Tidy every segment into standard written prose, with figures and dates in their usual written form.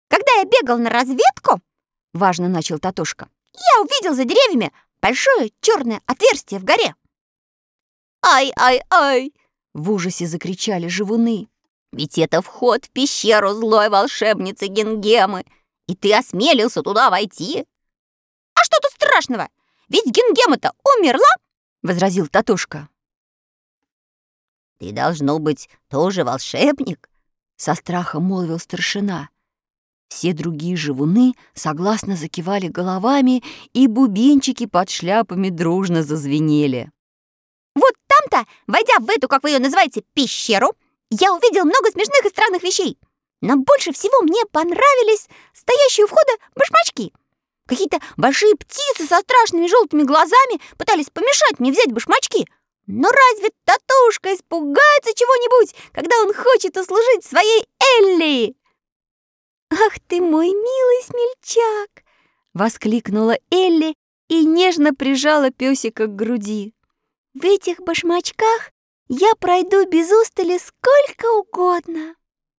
Когда я бегал на разведку, важно начал Татошка, я увидел за деревьями большое черное отверстие в горе. Ай-ай-ай! В ужасе закричали живуны. Ведь это вход в пещеру злой волшебницы Гингемы, и ты осмелился туда войти. А что тут страшного? Ведь Гингема-то умерла, возразил Татошка. Ты, должно быть, тоже волшебник, со страхом молвил старшина. Все другие живуны согласно закивали головами, и бубенчики под шляпами дружно зазвенели. Вот там-то, войдя в эту, как вы ее называете, пещеру, я увидел много смешных и странных вещей. Но больше всего мне понравились стоящие у входа башмачки. Какие-то большие птицы со страшными желтыми глазами пытались помешать мне взять башмачки. Но разве Татошка испугается чего-нибудь, когда он хочет услужить своей Элли? «Ах ты мой милый смельчак!» — воскликнула Элли и нежно прижала песика к груди. «В этих башмачках я пройду без устали сколько угодно».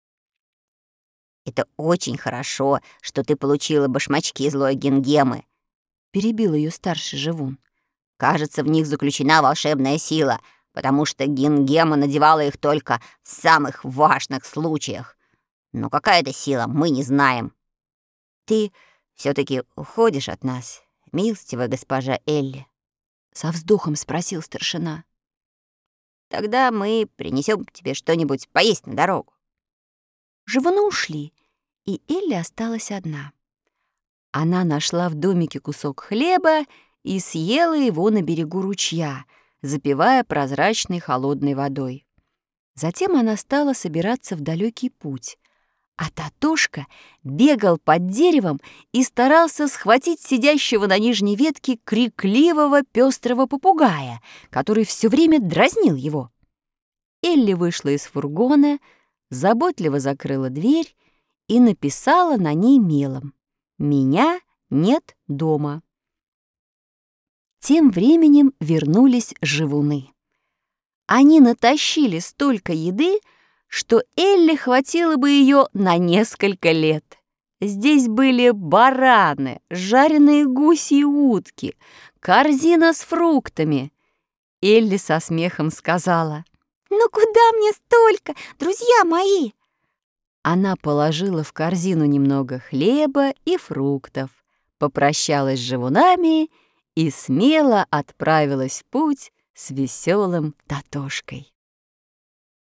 «Это очень хорошо, что ты получила башмачки злой Гингемы», — перебил ее старший живун. «Кажется, в них заключена волшебная сила, потому что Гингема надевала их только в самых важных случаях. Но какая это сила, мы не знаем. Ты все-таки уходишь от нас, милостивая госпожа Элли?» — со вздохом спросил старшина. «Тогда мы принесем тебе что-нибудь поесть на дорогу». Живуны ушли, и Элли осталась одна. Она нашла в домике кусок хлеба и съела его на берегу ручья, запивая прозрачной холодной водой. Затем она стала собираться в далекий путь, а Татошка бегал под деревом и старался схватить сидящего на нижней ветке крикливого пестрого попугая, который все время дразнил его. Элли вышла из фургона, заботливо закрыла дверь и написала на ней мелом: «Меня нет дома». Тем временем вернулись живуны. Они натащили столько еды, что Элли хватило бы ее на несколько лет. Здесь были бараны, жареные гуси и утки, корзина с фруктами. Элли со смехом сказала: «Ну куда мне столько, друзья мои?» Она положила в корзину немного хлеба и фруктов, попрощалась с живунами и смело отправилась в путь с веселым Татошкой.